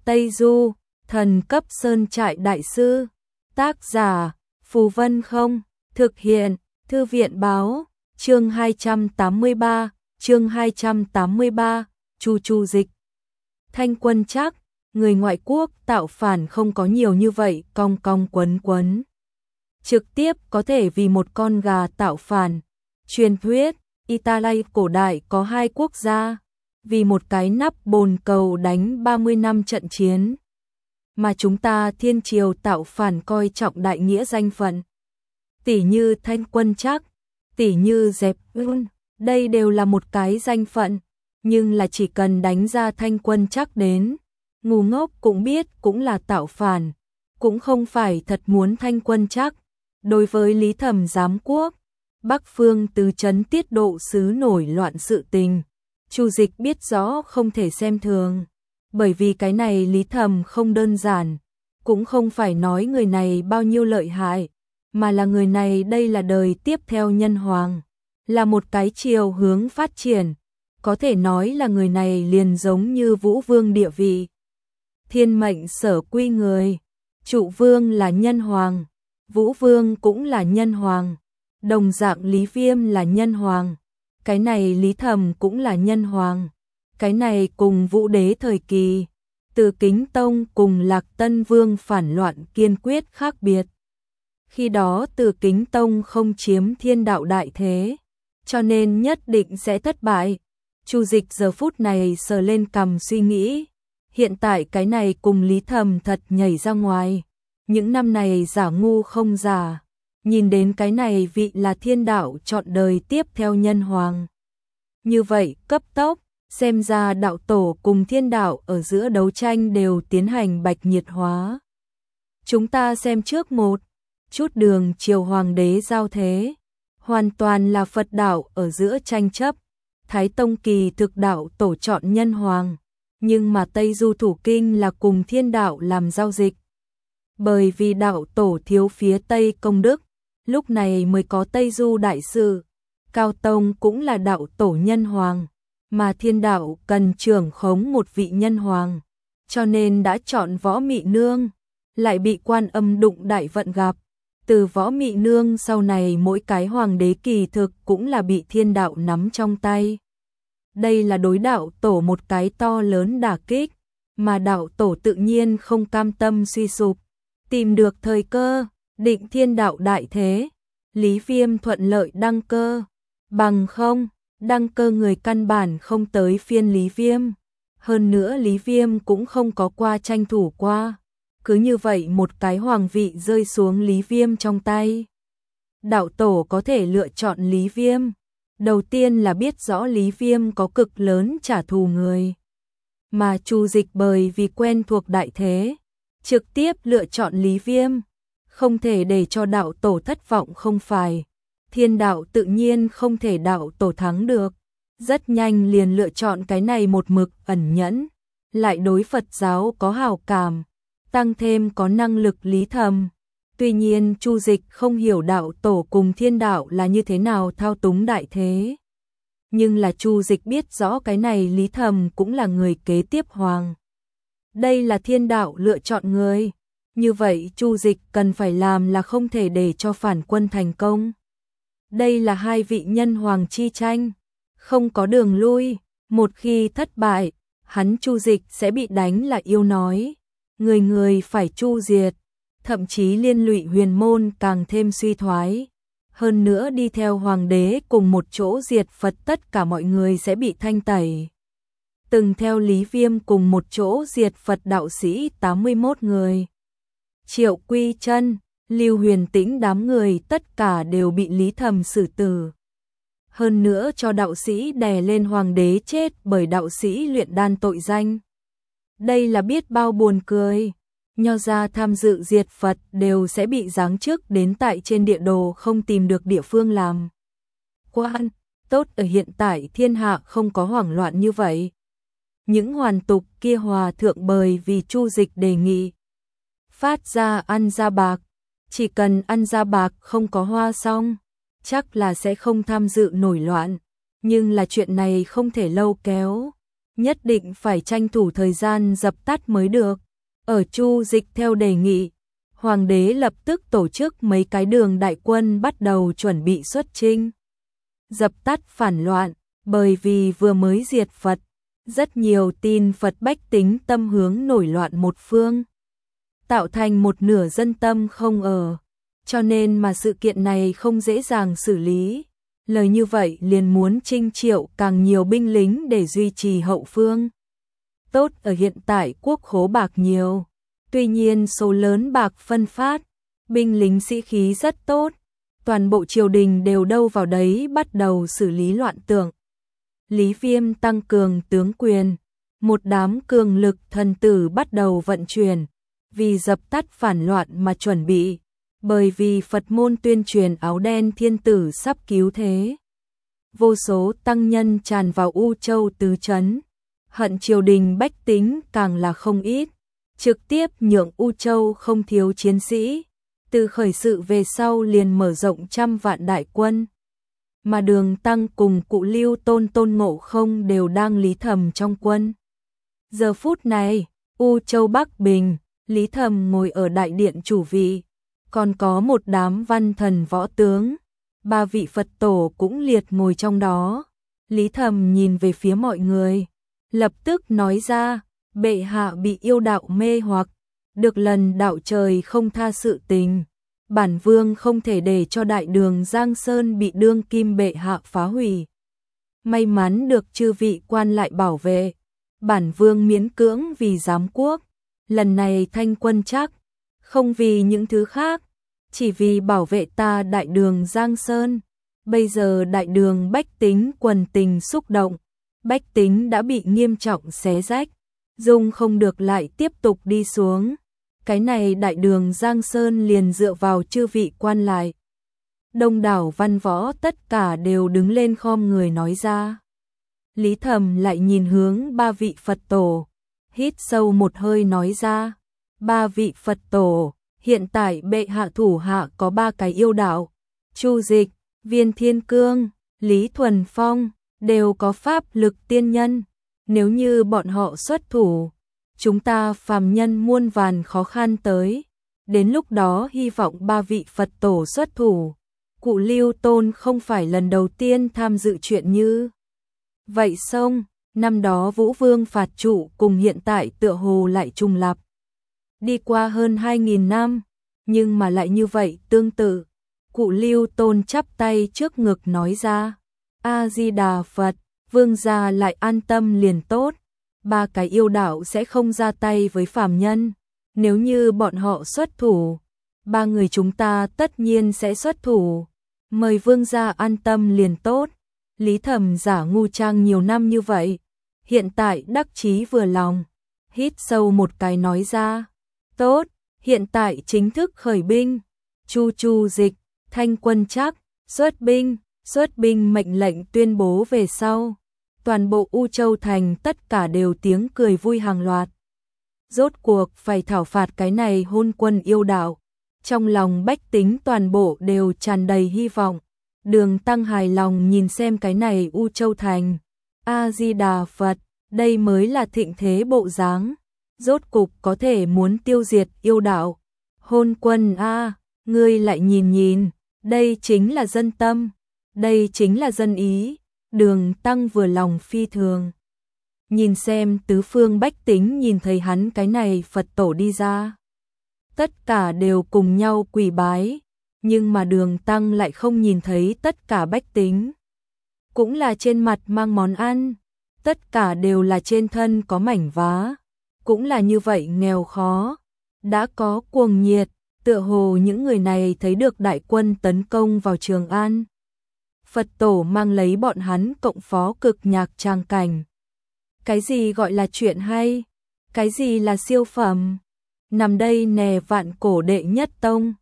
Tây Du, thần cấp sơn trại đại sư. Tác giả, Phù Vân Không. Thực hiện, Thư viện báo. Chương 283, Chu Chu dịch. Thanh Quân Trác, người ngoại quốc tạo phản không có nhiều như vậy, cong cong quấn quấn. Trực tiếp có thể vì một con gà tạo phản. Truyền thuyết, Italy cổ đại có 2 quốc gia, vì một cái nắp bồn cầu đánh 30 năm trận chiến. Mà chúng ta Thiên Triều tạo phản coi trọng đại nghĩa danh phận. Tỷ như Thanh Quân Trác, tỷ như Dẹp Ưn, đây đều là một cái danh phận, nhưng là chỉ cần đánh ra Thanh Quân Trác đến, ngu ngốc cũng biết cũng là tạo phản, cũng không phải thật muốn Thanh Quân Trác. Đối với Lý Thẩm giám quốc, Bắc Phương tứ trấn tiết độ sứ nổi loạn sự tình, Chu Dịch biết rõ không thể xem thường, bởi vì cái này Lý Thẩm không đơn giản, cũng không phải nói người này bao nhiêu lợi hại, mà là người này đây là đời tiếp theo nhân hoàng, là một cái chiều hướng phát triển, có thể nói là người này liền giống như Vũ Vương địa vị. Thiên mệnh sở quy người, Trụ Vương là nhân hoàng, Vũ Vương cũng là nhân hoàng, đồng dạng Lý Viêm là nhân hoàng, cái này Lý Thẩm cũng là nhân hoàng, cái này cùng Vũ Đế thời kỳ, Từ Kính Tông cùng Lạc Tân Vương phản loạn kiên quyết khác biệt. Khi đó Từ Kính Tông không chiếm thiên đạo đại thế, cho nên nhất định sẽ thất bại. Chu Dịch giờ phút này sờ lên cằm suy nghĩ, hiện tại cái này cùng Lý Thẩm thật nhảy ra ngoài. Những năm này giả ngu không giả, nhìn đến cái này vị là thiên đạo chọn đời tiếp theo nhân hoàng. Như vậy cấp tốc, xem ra đạo tổ cùng thiên đạo ở giữa đấu tranh đều tiến hành bạch nhiệt hóa. Chúng ta xem trước một chút đường triều hoàng đế giao thế, hoàn toàn là Phật đạo ở giữa tranh chấp. Thái Tông kỳ thực đạo tổ chọn nhân hoàng, nhưng mà Tây Du thủ kinh là cùng thiên đạo làm giao dịch. Bởi vì đạo tổ thiếu phía Tây công đức, lúc này mới có Tây Du đại sự. Cao Tông cũng là đạo tổ nhân hoàng, mà thiên đạo cần trưởng khống một vị nhân hoàng, cho nên đã chọn Võ Mị Nương, lại bị Quan Âm đụng đại vận gặp. Từ Võ Mị Nương sau này mỗi cái hoàng đế kỳ thực cũng là bị thiên đạo nắm trong tay. Đây là đối đạo tổ một cái to lớn đả kích, mà đạo tổ tự nhiên không cam tâm suy sụp, tìm được thời cơ, định thiên đạo đại thế. Lý Viêm thuận lợi đăng cơ, bằng không, đăng cơ người căn bản không tới phiên Lý Viêm. Hơn nữa Lý Viêm cũng không có qua tranh thủ qua. Cứ như vậy một cái hoàng vị rơi xuống Lý Viêm trong tay. Đạo tổ có thể lựa chọn Lý Viêm. Đầu tiên là biết rõ Lý Viêm có cực lớn trả thù người. Mà Chu Dịch bởi vì quen thuộc đại thế, trực tiếp lựa chọn Lý Viêm. Không thể để cho đạo tổ thất vọng không phải. Thiên đạo tự nhiên không thể đạo tổ thắng được. Rất nhanh liền lựa chọn cái này một mực ẩn nhẫn, lại đối Phật giáo có hào cảm, tăng thêm có năng lực Lý Thẩm. Tuy nhiên Chu Dịch không hiểu đạo tổ cùng thiên đạo là như thế nào thao túng đại thế. Nhưng là Chu Dịch biết rõ cái này Lý Thẩm cũng là người kế tiếp hoàng. Đây là thiên đạo lựa chọn người. Như vậy Chu Dịch cần phải làm là không thể để cho phản quân thành công. Đây là 2 vị nhân hoàng chi tranh, không có đường lui, một khi thất bại, hắn Chu Dịch sẽ bị đánh là yêu nói. Người người phải chu diệt, thậm chí liên lụy huyền môn càng thêm suy thoái. Hơn nữa đi theo hoàng đế cùng một chỗ diệt Phật, tất cả mọi người sẽ bị thanh tẩy. Từng theo Lý Viêm cùng một chỗ diệt Phật đạo sĩ 81 người. Triệu Quy Chân, Lưu Huyền Tĩnh đám người tất cả đều bị Lý Thẩm xử tử. Hơn nữa cho đạo sĩ đè lên hoàng đế chết bởi đạo sĩ luyện đan tội danh. Đây là biết bao buồn cười. Nho gia tham dự diệt Phật đều sẽ bị giáng chức đến tại trên địa đồ không tìm được địa phương làm quan. Tốt ở hiện tại thiên hạ không có hoảng loạn như vậy. Những hoàn tục kia hòa thượng bởi vì Chu Dịch đề nghị phát ra ăn ra bạc, chỉ cần ăn ra bạc không có hoa xong, chắc là sẽ không tham dự nổi loạn. Nhưng là chuyện này không thể lâu kéo. nhất định phải tranh thủ thời gian dập tắt mới được. Ở Chu Dịch theo đề nghị, Hoàng đế lập tức tổ chức mấy cái đường đại quân bắt đầu chuẩn bị xuất chinh. Dập tắt phản loạn, bởi vì vừa mới diệt Phật, rất nhiều tin Phật bách tính tâm hướng nổi loạn một phương, tạo thành một nửa dân tâm không ở, cho nên mà sự kiện này không dễ dàng xử lý. Lời như vậy liền muốn trinh triệu càng nhiều binh lính để duy trì hậu phương. Tốt ở hiện tại quốc khố bạc nhiều, tuy nhiên số lớn bạc phân phát, binh lính sĩ khí rất tốt, toàn bộ triều đình đều đâu vào đấy bắt đầu xử lý loạn tượng. Lý Viêm tăng cường tướng quyền, một đám cường lực thần tử bắt đầu vận chuyển, vì dập tắt phản loạn mà chuẩn bị, bởi vì Phật môn tuyên truyền áo đen thiên tử sắp cứu thế. Vô số tăng nhân tràn vào U Châu tứ trấn, hận triều đình bách tính càng là không ít, trực tiếp nhượng U Châu không thiếu chiến sĩ, từ khởi sự về sau liền mở rộng trăm vạn đại quân. Mà Đường Tăng cùng Cụ Lưu Tôn Tôn Ngộ Không đều đang Lý Thầm trong quân. Giờ phút này, U Châu Bắc Bình, Lý Thầm ngồi ở đại điện chủ vị, còn có một đám văn thần võ tướng, 3 vị Phật tổ cũng liệt ngồi trong đó. Lý Thầm nhìn về phía mọi người, lập tức nói ra, bệ hạ bị yêu đạo mê hoặc, được lần đạo trời không tha sự tình. Bản vương không thể để cho đại đường Giang Sơn bị đương kim bệ hạ phá hủy. May mắn được chư vị quan lại bảo vệ, bản vương miễn cưỡng vì giám quốc, lần này thanh quân chắc, không vì những thứ khác, chỉ vì bảo vệ ta đại đường Giang Sơn. Bây giờ đại đường bách tính quần tình xúc động, bách tính đã bị nghiêm trọng xé rách, dung không được lại tiếp tục đi xuống. Cái này đại đường Giang Sơn liền dựa vào chư vị quan lại. Đông đảo văn võ tất cả đều đứng lên khom người nói ra. Lý Thầm lại nhìn hướng 3 vị Phật tổ, hít sâu một hơi nói ra, 3 vị Phật tổ, hiện tại bệ hạ thủ hạ có 3 cái yêu đạo, Chu Dịch, Viên Thiên Cương, Lý Thuần Phong, đều có pháp lực tiên nhân, nếu như bọn họ xuất thủ, chúng ta phàm nhân muôn vàn khó khăn tới, đến lúc đó hy vọng 3 vị Phật tổ xuất thủ. Cụ Lưu Tôn không phải lần đầu tiên tham dự chuyện như vậy xong, năm đó Vũ Vương phạt trụ cùng hiện tại tựa hồ lại trùng lặp. Đi qua hơn 2.000 năm, nhưng mà lại như vậy tương tự. Cụ Lưu Tôn chắp tay trước ngực nói ra, A-di-đà Phật, vương gia lại an tâm liền tốt. 3 cái yêu đạo sẽ không ra tay với phàm nhân, nếu như bọn họ xuất thủ, 3 người chúng ta tất nhiên sẽ xuất thủ. Mời vương gia an tâm liền tốt. Lý Thầm giả ngu trang nhiều năm như vậy, hiện tại đắc chí vừa lòng, hít sâu một cái nói ra, tốt, hiện tại chính thức khởi binh. Chu Dịch, thanh quân chắc, xuất binh mệnh lệnh tuyên bố về sau. Toàn bộ U Châu Thành tất cả đều tiếng cười vui hàng loạt. Rốt cuộc phải thảo phạt cái này hôn quân yêu đạo. Trong lòng bách tính toàn bộ đều tràn đầy hy vọng. Đường Tăng hài lòng nhìn xem cái này U Châu Thành. A-di-đà Phật, đây mới là thịnh thế bộ dáng. Rốt cục có thể muốn tiêu diệt yêu đạo. Hôn quân a, ngươi lại nhìn, đây chính là dân tâm, đây chính là dân ý. Đường Tăng vừa lòng phi thường. Nhìn xem tứ phương bách tính nhìn thấy hắn cái này Phật tổ đi ra, tất cả đều cùng nhau quỳ bái, nhưng mà Đường Tăng lại không nhìn thấy tất cả bách tính. Cũng là trên mặt mang món ăn, tất cả đều là trên thân có mảnh vá, cũng là như vậy nghèo khó, đã có cuồng nhiệt, tựa hồ những người này thấy được đại quân tấn công vào Trường An. Phật tổ mang lấy bọn hắn cộng phó cực nhạc trang cảnh. Cái gì gọi là chuyện hay? Cái gì là siêu phẩm? Nằm đây nè vạn cổ đệ nhất tông,